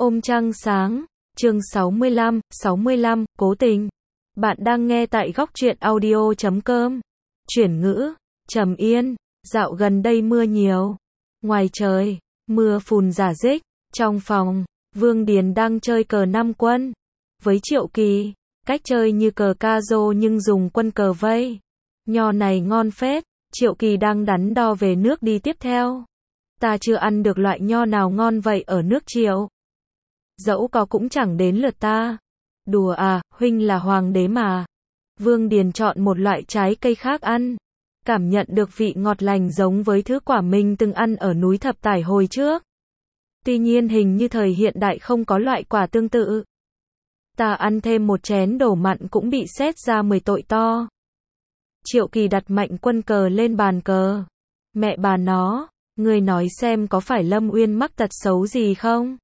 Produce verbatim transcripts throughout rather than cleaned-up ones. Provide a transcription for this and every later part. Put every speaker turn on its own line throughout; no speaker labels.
Ôm trăng sáng, chương sáu mươi lăm, sáu mươi lăm, cố tình. Bạn đang nghe tại góc truyện audio chấm com. Chuyển ngữ, trầm yên, dạo gần đây mưa nhiều. Ngoài trời, mưa phùn rả rích. Trong phòng, Vương Điền đang chơi cờ năm quân. Với Triệu Kỳ, cách chơi như cờ ca rô nhưng dùng quân cờ vây. Nho này ngon phết, Triệu Kỳ đang đắn đo về nước đi tiếp theo. Ta chưa ăn được loại nho nào ngon vậy ở nước Triệu. Dẫu có cũng chẳng đến lượt ta. Đùa à, huynh là hoàng đế mà. Vương Điền chọn một loại trái cây khác ăn. Cảm nhận được vị ngọt lành giống với thứ quả mình từng ăn ở núi Thập Tải hồi trước. Tuy nhiên hình như thời hiện đại không có loại quả tương tự. Ta ăn thêm một chén đổ mặn cũng bị xét ra mười tội to. Triệu Kỳ đặt mạnh quân cờ lên bàn cờ. Mẹ bà nó, ngươi nói xem có phải Lâm Uyên mắc tật xấu gì không?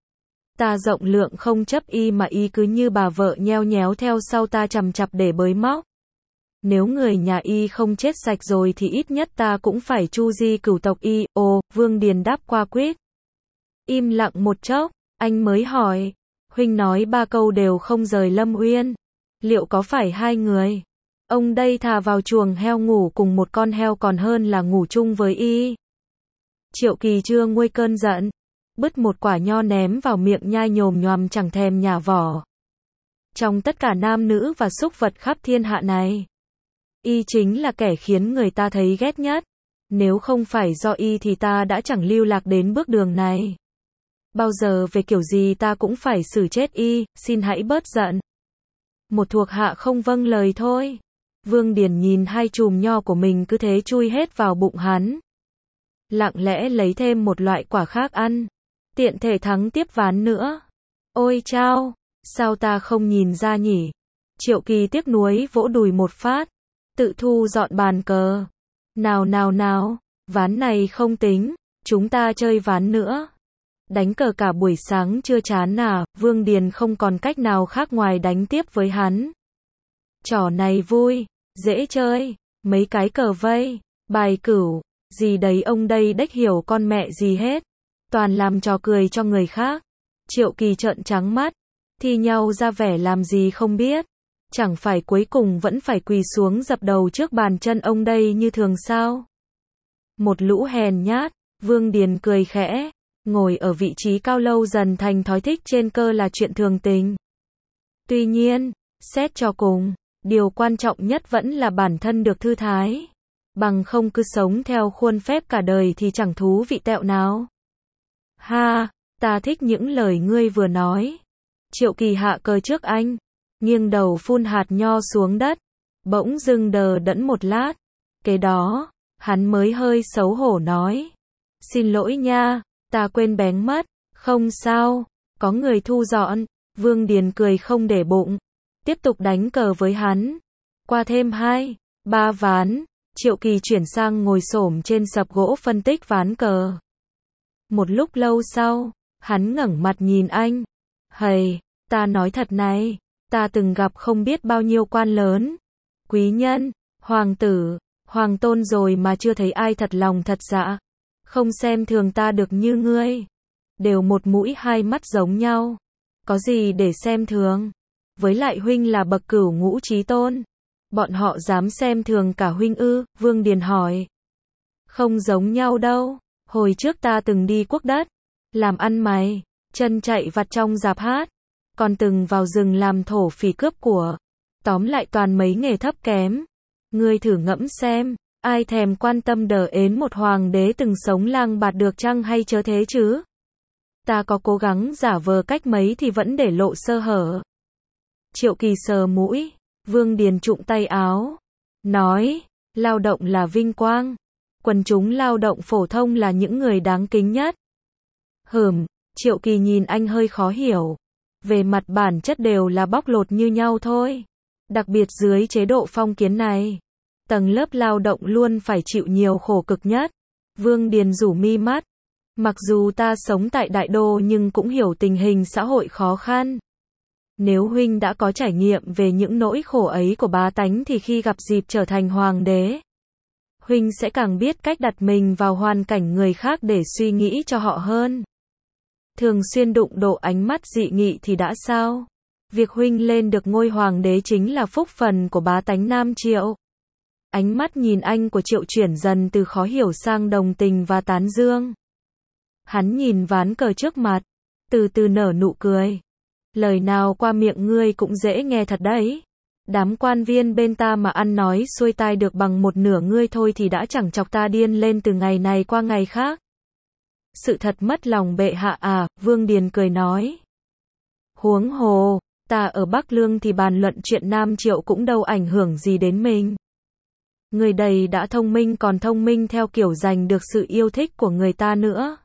Ta rộng lượng không chấp y mà y cứ như bà vợ nheo nhéo theo sau ta chằm chặp để bới móc. Nếu người nhà y không chết sạch rồi thì ít nhất ta cũng phải chu di cửu tộc y. Ồ, Vương Điền đáp qua quýt. Im lặng một chốc, anh mới hỏi. Huynh nói ba câu đều không rời Lâm Uyên. Liệu có phải hai người? Ông đây thà vào chuồng heo ngủ cùng một con heo còn hơn là ngủ chung với y. Triệu Kỳ chưa nguôi cơn giận. Bứt một quả nho ném vào miệng nhai nhồm nhoàm chẳng thèm nhả vỏ. Trong tất cả nam nữ và súc vật khắp thiên hạ này, y chính là kẻ khiến người ta thấy ghét nhất. Nếu không phải do y thì ta đã chẳng lưu lạc đến bước đường này. Bao giờ về kiểu gì ta cũng phải xử chết y, xin hãy bớt giận. Một thuộc hạ không vâng lời thôi. Vương Điền nhìn hai chùm nho của mình cứ thế chui hết vào bụng hắn. Lặng lẽ lấy thêm một loại quả khác ăn. Tiện thể thắng tiếp ván nữa. Ôi chao, sao ta không nhìn ra nhỉ? Triệu Kỳ tiếc nuối vỗ đùi một phát. Tự thu dọn bàn cờ. Nào nào nào, ván này không tính, chúng ta chơi ván nữa. Đánh cờ cả buổi sáng chưa chán à? Vương Điền không còn cách nào khác ngoài đánh tiếp với hắn. Trò này vui, dễ chơi, mấy cái cờ vây, bài cửu, gì đấy ông đây đếch hiểu con mẹ gì hết. Toàn làm trò cười cho người khác. Triệu Kỳ trợn trắng mắt, thi nhau ra vẻ làm gì không biết. Chẳng phải cuối cùng vẫn phải quỳ xuống dập đầu trước bàn chân ông đây như thường sao? Một lũ hèn nhát, Vương Điền cười khẽ. Ngồi ở vị trí cao lâu dần thành thói thích trên cơ là chuyện thường tình. Tuy nhiên, xét cho cùng, điều quan trọng nhất vẫn là bản thân được thư thái. Bằng không cứ sống theo khuôn phép cả đời thì chẳng thú vị tẹo nào. Ha, ta thích những lời ngươi vừa nói. Triệu Kỳ hạ cờ trước anh, nghiêng đầu phun hạt nho xuống đất, bỗng dưng đờ đẫn một lát. Kế đó, hắn mới hơi xấu hổ nói. Xin lỗi nha, ta quên bén mất. Không sao, có người thu dọn. Vương Điền cười không để bụng, tiếp tục đánh cờ với hắn. Qua thêm hai, ba ván, Triệu Kỳ chuyển sang ngồi xổm trên sập gỗ phân tích ván cờ. Một lúc lâu sau, hắn ngẩng mặt nhìn anh. Hầy, ta nói thật này, ta từng gặp không biết bao nhiêu quan lớn, quý nhân, hoàng tử, hoàng tôn rồi mà chưa thấy ai thật lòng thật dạ. Không xem thường ta được như ngươi. Đều một mũi hai mắt giống nhau. Có gì để xem thường? Với lại huynh là bậc cửu ngũ chí tôn. Bọn họ dám xem thường cả huynh ư? Vương Điền hỏi. Không giống nhau đâu. Hồi trước ta từng đi quốc đất, làm ăn mày, chân chạy vặt trong rạp hát. Còn từng vào rừng làm thổ phỉ cướp của. Tóm lại toàn mấy nghề thấp kém. Ngươi thử ngẫm xem, ai thèm quan tâm đờ ến một hoàng đế từng sống lang bạt được chăng hay chớ thế chứ? Ta có cố gắng giả vờ cách mấy thì vẫn để lộ sơ hở. Triệu Kỳ sờ mũi, Vương Điền trụng tay áo, nói, lao động là vinh quang, quần chúng lao động phổ thông là những người đáng kính nhất. Hừm, Triệu Kỳ nhìn anh hơi khó hiểu. Về mặt bản chất đều là bóc lột như nhau thôi. Đặc biệt dưới chế độ phong kiến này, tầng lớp lao động luôn phải chịu nhiều khổ cực nhất. Vương Điền rủ mi mắt. Mặc dù ta sống tại đại đô nhưng cũng hiểu tình hình xã hội khó khăn. Nếu huynh đã có trải nghiệm về những nỗi khổ ấy của bá tánh thì khi gặp dịp trở thành hoàng đế, huynh sẽ càng biết cách đặt mình vào hoàn cảnh người khác để suy nghĩ cho họ hơn. thường xuyên đụng độ ánh mắt dị nghị thì đã sao? Việc huynh lên được ngôi hoàng đế chính là phúc phần của bá tánh Nam Triệu. Ánh mắt nhìn anh của Triệu chuyển dần từ khó hiểu sang đồng tình và tán dương. Hắn nhìn ván cờ trước mặt, từ từ nở nụ cười. Lời nào qua miệng ngươi cũng dễ nghe thật đấy. Đám quan viên bên ta mà ăn nói xuôi tai được bằng một nửa ngươi thôi thì đã chẳng chọc ta điên lên từ ngày này qua ngày khác. Sự thật mất lòng bệ hạ à, Vương Điền cười nói. Huống hồ, ta ở Bắc Lương thì bàn luận chuyện Nam Triệu cũng đâu ảnh hưởng gì đến mình. Người đầy đã thông minh còn thông minh theo kiểu giành được sự yêu thích của người ta nữa.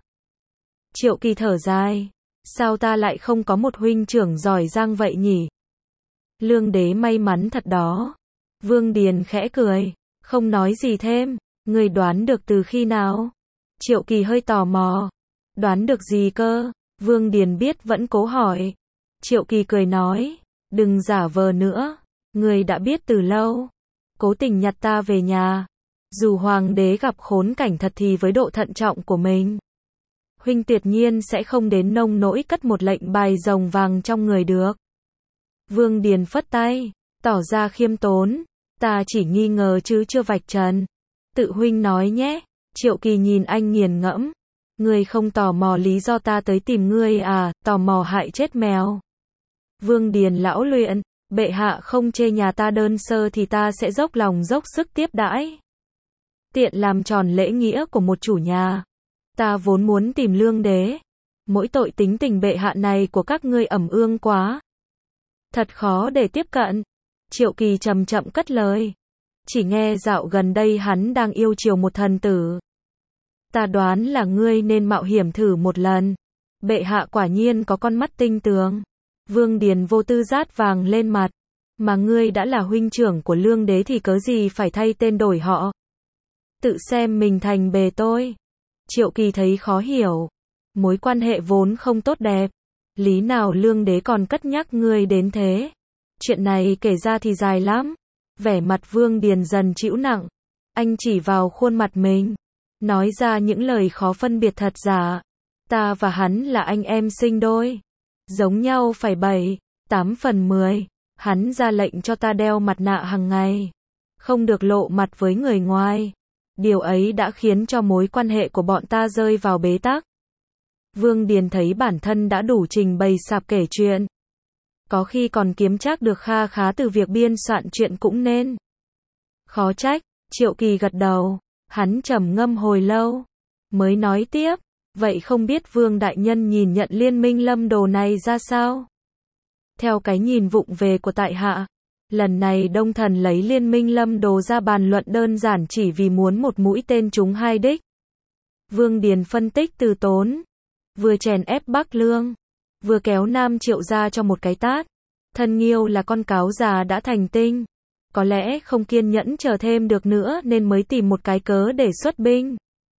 Triệu Kỳ thở dài. Sao ta lại không có một huynh trưởng giỏi giang vậy nhỉ? Lương đế may mắn thật đó. Vương Điền khẽ cười. Không nói gì thêm. Người đoán được từ khi nào? Triệu Kỳ hơi tò mò. Đoán được gì cơ? Vương Điền biết vẫn cố hỏi. Triệu Kỳ cười nói. Đừng giả vờ nữa. Người đã biết từ lâu. Cố tình nhặt ta về nhà. Dù hoàng đế gặp khốn cảnh thật thì với độ thận trọng của mình, huynh tuyệt nhiên sẽ không đến nông nỗi cất một lệnh bài rồng vàng trong người được. Vương Điền phất tay, tỏ ra khiêm tốn. Ta chỉ nghi ngờ chứ chưa vạch trần. Tự huynh nói nhé. Triệu Kỳ nhìn anh nghiền ngẫm. Ngươi không tò mò lý do ta tới tìm ngươi à, tò mò hại chết mèo. Vương Điền lão luyện. Bệ hạ không chê nhà ta đơn sơ thì ta sẽ dốc lòng dốc sức tiếp đãi. Tiện làm tròn lễ nghĩa của một chủ nhà. Ta vốn muốn tìm Lương đế. Mỗi tội tính tình bệ hạ này của các ngươi ẩm ương quá. Thật khó để tiếp cận. Triệu Kỳ chậm chậm cất lời. Chỉ nghe dạo gần đây hắn đang yêu chiều một thần tử. Ta đoán là ngươi nên mạo hiểm thử một lần. Bệ hạ quả nhiên có con mắt tinh tường. Vương Điền vô tư rát vàng lên mặt. Mà ngươi đã là huynh trưởng của Lương đế thì cớ gì phải thay tên đổi họ. Tự xem mình thành bề tôi. Triệu Kỳ thấy khó hiểu. Mối quan hệ vốn không tốt đẹp. Lý nào Lương đế còn cất nhắc ngươi đến thế. Chuyện này kể ra thì dài lắm. Vẻ mặt Vương Điền dần chịu nặng. Anh chỉ vào khuôn mặt mình. Nói ra những lời khó phân biệt thật giả. Ta và hắn là anh em sinh đôi. Giống nhau phải bảy, tám phần mười. Hắn ra lệnh cho ta đeo mặt nạ hàng ngày. Không được lộ mặt với người ngoài. Điều ấy đã khiến cho mối quan hệ của bọn ta rơi vào bế tắc. Vương Điền thấy bản thân đã đủ trình bày sạp kể chuyện. Có khi còn kiếm trác được kha khá từ việc biên soạn chuyện cũng nên. Khó trách, Triệu Kỳ gật đầu. Hắn trầm ngâm hồi lâu. Mới nói tiếp. Vậy không biết Vương Đại Nhân nhìn nhận liên minh Lâm Đồ này ra sao? Theo cái nhìn vụng về của tại hạ, lần này Đông Thần lấy liên minh Lâm Đồ ra bàn luận đơn giản chỉ vì muốn một mũi tên trúng hai đích. Vương Điền phân tích từ tốn. Vừa chèn ép Bắc Lương, vừa kéo Nam Triệu ra cho một cái tát. Thân Nghiêu là con cáo già đã thành tinh. Có lẽ không kiên nhẫn chờ thêm được nữa nên mới tìm một cái cớ để xuất binh.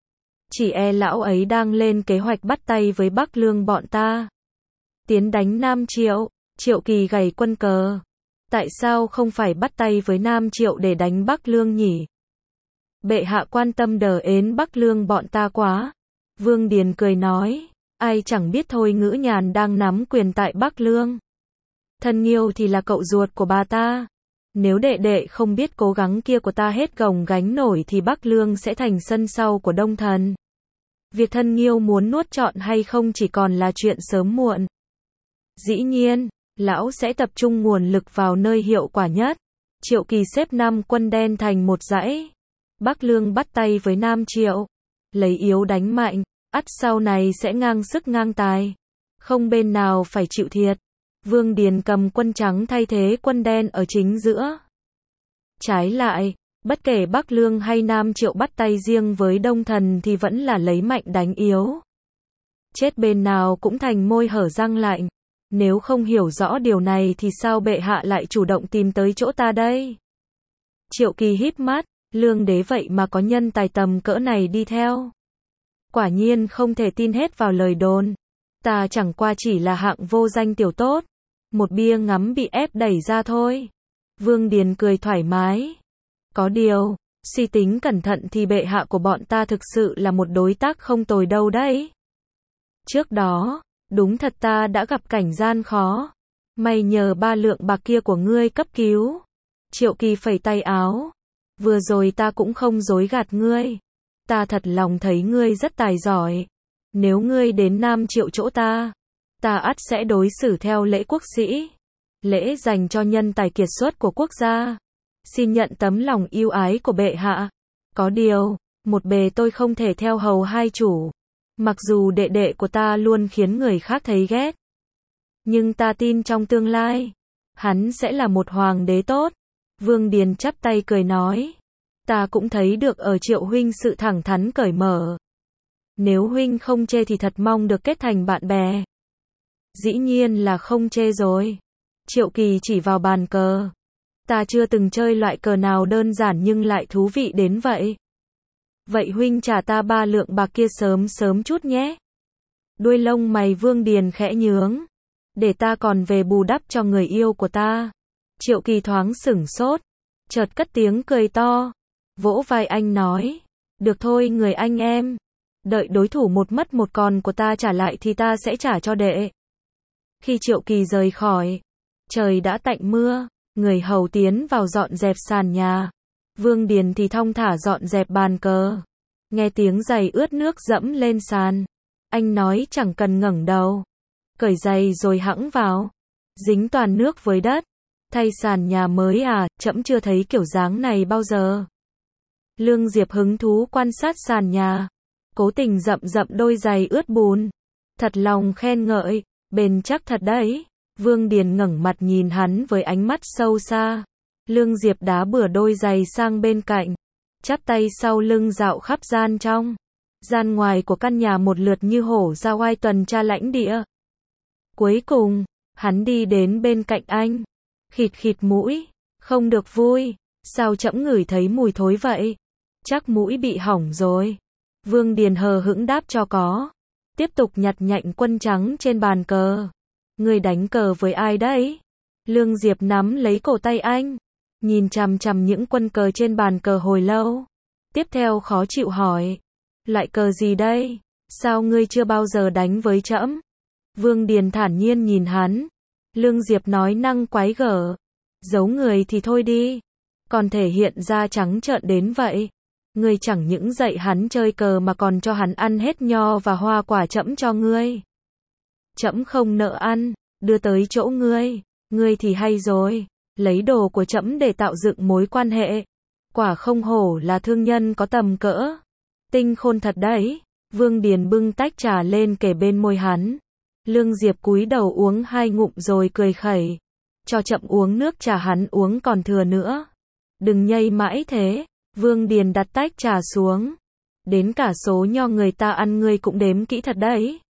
Chỉ e lão ấy đang lên kế hoạch bắt tay với Bắc Lương bọn ta. Tiến đánh Nam Triệu. Triệu Kỳ gầy quân cờ. Tại sao không phải bắt tay với Nam Triệu để đánh Bắc Lương nhỉ? Bệ hạ quan tâm đờ ến Bắc Lương bọn ta quá. Vương Điền cười nói. Ai chẳng biết thôi Ngữ Nhàn đang nắm quyền tại Bắc Lương. Thân Nghiêu thì là cậu ruột của bà ta. Nếu đệ đệ không biết cố gắng kia của ta hết gồng gánh nổi thì Bắc Lương sẽ thành sân sau của Đông Thần. Việc Thân Nghiêu muốn nuốt trọn hay không chỉ còn là chuyện sớm muộn. Dĩ nhiên, lão sẽ tập trung nguồn lực vào nơi hiệu quả nhất. Triệu Kỳ xếp năm quân đen thành một dãy. Bắc Lương bắt tay với Nam Triệu. Lấy yếu đánh mạnh, ắt sau này sẽ ngang sức ngang tài. Không bên nào phải chịu thiệt. Vương Điền cầm quân trắng thay thế quân đen ở chính giữa. Trái lại, bất kể Bắc Lương hay Nam Triệu bắt tay riêng với Đông Thần thì vẫn là lấy mạnh đánh yếu. Chết bên nào cũng thành môi hở răng lạnh. Nếu không hiểu rõ điều này thì sao bệ hạ lại chủ động tìm tới chỗ ta đây? Triệu Kỳ híp mắt, Lương đế vậy mà có nhân tài tầm cỡ này đi theo. Quả nhiên không thể tin hết vào lời đồn. Ta chẳng qua chỉ là hạng vô danh tiểu tốt. Một bia ngắm bị ép đẩy ra thôi. Vương Điền cười thoải mái. Có điều, suy tính cẩn thận thì bệ hạ của bọn ta thực sự là một đối tác không tồi đâu đấy. Trước đó, Đúng thật ta đã gặp cảnh gian khó. May nhờ ba lượng bạc kia của ngươi cấp cứu. Triệu Kỳ phẩy tay áo. Vừa rồi ta cũng không dối gạt ngươi. Ta thật lòng thấy ngươi rất tài giỏi. Nếu ngươi đến Nam Triệu chỗ ta, ta ắt sẽ đối xử theo lễ quốc sĩ. Lễ dành cho nhân tài kiệt xuất của quốc gia. Xin nhận tấm lòng yêu ái của bệ hạ. Có điều, một bề tôi không thể theo hầu hai chủ. Mặc dù đệ đệ của ta luôn khiến người khác thấy ghét. Nhưng ta tin trong tương lai, hắn sẽ là một hoàng đế tốt. Vương Điền chắp tay cười nói. Ta cũng thấy được ở Triệu huynh sự thẳng thắn cởi mở. Nếu huynh không chê thì thật mong được kết thành bạn bè. Dĩ nhiên là không chê rồi. Triệu Kỳ chỉ vào bàn cờ. Ta chưa từng chơi loại cờ nào đơn giản nhưng lại thú vị đến vậy. Vậy huynh trả ta ba lượng bạc kia sớm sớm chút nhé. Đuôi lông mày Vương Điền khẽ nhướng. Để ta còn về bù đắp cho người yêu của ta. Triệu Kỳ thoáng sửng sốt. Chợt cất tiếng cười to. Vỗ vai anh nói. Được thôi người anh em. Đợi đối thủ một mất một còn của ta trả lại thì ta sẽ trả cho đệ. Khi Triệu Kỳ rời khỏi, trời đã tạnh mưa. Người hầu tiến vào dọn dẹp sàn nhà. Vương Điền thì thong thả dọn dẹp bàn cờ. Nghe tiếng giày ướt nước dẫm lên sàn. Anh nói chẳng cần ngẩng đầu. Cởi giày rồi hẵng vào. Dính toàn nước với đất. Thay sàn nhà mới à, trẫm chưa thấy kiểu dáng này bao giờ. Lương Diệp hứng thú quan sát sàn nhà. Cố tình dậm dậm đôi giày ướt bùn. Thật lòng khen ngợi, bền chắc thật đấy. Vương Điền ngẩng mặt nhìn hắn với ánh mắt sâu xa. Lương Diệp đá bừa đôi giày sang bên cạnh. Chắp tay sau lưng dạo khắp gian trong. Gian ngoài của căn nhà một lượt như hổ ra oai tuần tra lãnh địa. Cuối cùng, hắn đi đến bên cạnh anh. Khịt khịt mũi. Không được vui. Sao trẫm ngửi thấy mùi thối vậy? Chắc mũi bị hỏng rồi. Vương Điền hờ hững đáp cho có. Tiếp tục nhặt nhạnh quân trắng trên bàn cờ. Người đánh cờ với ai đấy? Lương Diệp nắm lấy cổ tay anh. Nhìn chằm chằm những quân cờ trên bàn cờ hồi lâu. Tiếp theo khó chịu hỏi. Loại cờ gì đây? Sao ngươi chưa bao giờ đánh với trẫm? Vương Điền thản nhiên nhìn hắn. Lương Diệp nói năng quái gở. Giấu người thì thôi đi. Còn thể hiện ra trắng trợn đến vậy. Ngươi chẳng những dạy hắn chơi cờ mà còn cho hắn ăn hết nho và hoa quả trẫm cho ngươi. Trẫm không nợ ăn, đưa tới chỗ ngươi. Ngươi thì hay rồi. Lấy đồ của trẫm để tạo dựng mối quan hệ. Quả không hổ là thương nhân có tầm cỡ. Tinh khôn thật đấy. Vương Điền bưng tách trà lên kề bên môi hắn. Lương Diệp cúi đầu uống hai ngụm rồi cười khẩy. Cho chậm uống nước trà hắn uống còn thừa nữa. Đừng nhây mãi thế. Vương Điền đặt tách trà xuống. Đến cả số nho người ta ăn ngươi cũng đếm kỹ thật đấy.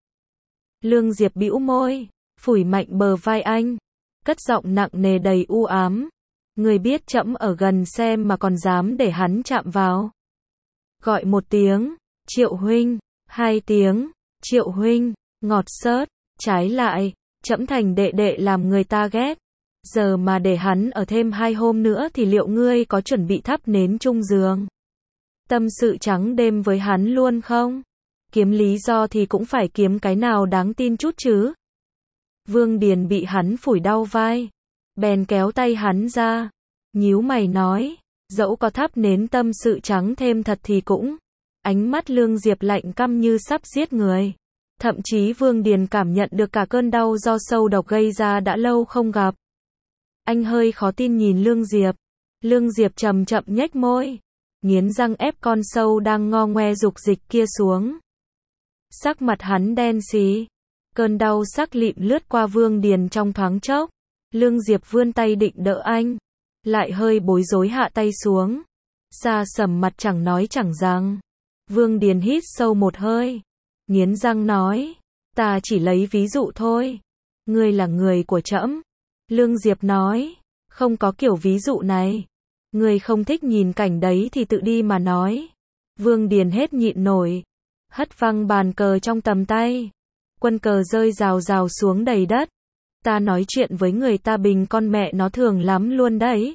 Lương Diệp bĩu môi. Phủi mạnh bờ vai anh. Cất giọng nặng nề đầy u ám. Người biết trẫm ở gần xem mà còn dám để hắn chạm vào. Gọi một tiếng. Triệu huynh. Hai tiếng. Triệu huynh. Ngọt xớt. Trái lại. Trẫm thành đệ đệ làm người ta ghét. Giờ mà để hắn ở thêm hai hôm nữa thì liệu ngươi có chuẩn bị thắp nến chung giường? Tâm sự trắng đêm với hắn luôn không? Kiếm lý do thì cũng phải kiếm cái nào đáng tin chút chứ. Vương Điền bị hắn phủi đau vai. Bèn kéo tay hắn ra. Nhíu mày nói. Dẫu có thắp nến tâm sự trắng thêm thật thì cũng. Ánh mắt Lương Diệp lạnh căm như sắp giết người. Thậm chí Vương Điền cảm nhận được cả cơn đau do sâu độc gây ra đã lâu không gặp. Anh hơi khó tin nhìn Lương Diệp. Lương Diệp chậm chậm nhếch môi. Nghiến răng ép con sâu đang ngo ngoe dục dịch kia xuống. Sắc mặt hắn đen xí. Cơn đau sắc lịm lướt qua Vương Điền trong thoáng chốc. Lương Diệp vươn tay định đỡ anh. Lại hơi bối rối hạ tay xuống. Xa sầm mặt chẳng nói chẳng rằng. Vương Điền hít sâu một hơi. Nghiến răng nói. Ta chỉ lấy ví dụ thôi. Ngươi là người của trẫm. Lương Diệp nói. Không có kiểu ví dụ này. Ngươi không thích nhìn cảnh đấy thì tự đi mà nói. Vương Điền hết nhịn nổi. Hất văng bàn cờ trong tầm tay. Quân cờ rơi rào rào xuống đầy đất. Ta nói chuyện với người ta bình con mẹ nó thường lắm luôn đấy.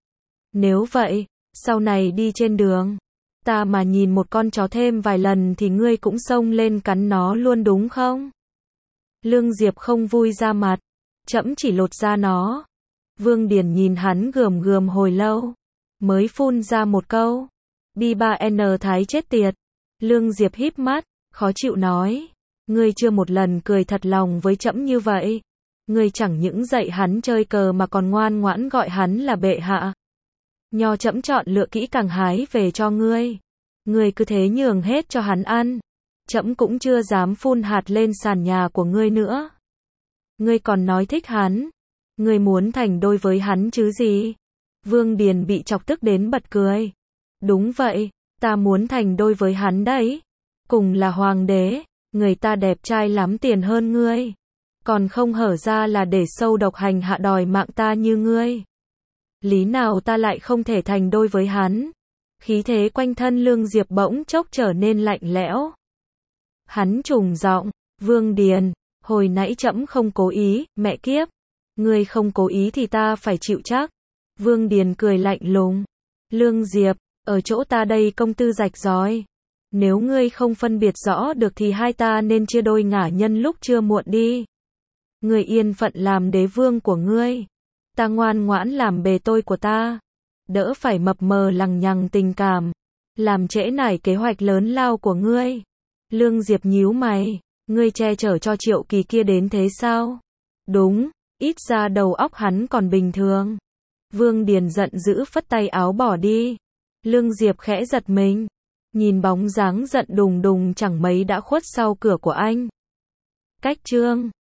Nếu vậy, sau này đi trên đường, ta mà nhìn một con chó thêm vài lần thì ngươi cũng xông lên cắn nó luôn đúng không? Lương Diệp không vui ra mặt. Trẫm chỉ lột da nó. Vương Điền nhìn hắn gườm gườm hồi lâu, mới phun ra một câu. Bi ba N thái chết tiệt. Lương Diệp híp mắt, khó chịu nói. Ngươi chưa một lần cười thật lòng với trẫm như vậy. Ngươi chẳng những dạy hắn chơi cờ mà còn ngoan ngoãn gọi hắn là bệ hạ. Nho trẫm chọn lựa kỹ càng hái về cho ngươi. Ngươi cứ thế nhường hết cho hắn ăn. Trẫm cũng chưa dám phun hạt lên sàn nhà của ngươi nữa. Ngươi còn nói thích hắn. Ngươi muốn thành đôi với hắn chứ gì? Vương Điền bị chọc tức đến bật cười. Đúng vậy, ta muốn thành đôi với hắn đấy. Cùng là hoàng đế, người ta đẹp trai lắm tiền hơn ngươi. Còn không hở ra là để sâu độc hành hạ đòi mạng ta như ngươi. Lý nào ta lại không thể thành đôi với hắn? Khí thế quanh thân Lương Diệp bỗng chốc trở nên lạnh lẽo. Hắn trùng giọng, Vương Điền, hồi nãy trẫm không cố ý, mẹ kiếp. Ngươi không cố ý thì ta phải chịu chắc. Vương Điền cười lạnh lùng. Lương Diệp, ở chỗ ta đây công tư rạch ròi. Nếu ngươi không phân biệt rõ được thì hai ta nên chia đôi ngả nhân lúc chưa muộn đi. Ngươi yên phận làm đế vương của ngươi. Ta ngoan ngoãn làm bề tôi của ta. Đỡ phải mập mờ lằng nhằng tình cảm. Làm trễ nải kế hoạch lớn lao của ngươi. Lương Diệp nhíu mày. Ngươi che chở cho Triệu Kỳ kia đến thế sao? Đúng, ít ra đầu óc hắn còn bình thường. Vương Điền giận dữ phất tay áo bỏ đi. Lương Diệp khẽ giật mình. Nhìn bóng dáng giận đùng đùng chẳng mấy đã khuất sau cửa của anh. Cách chương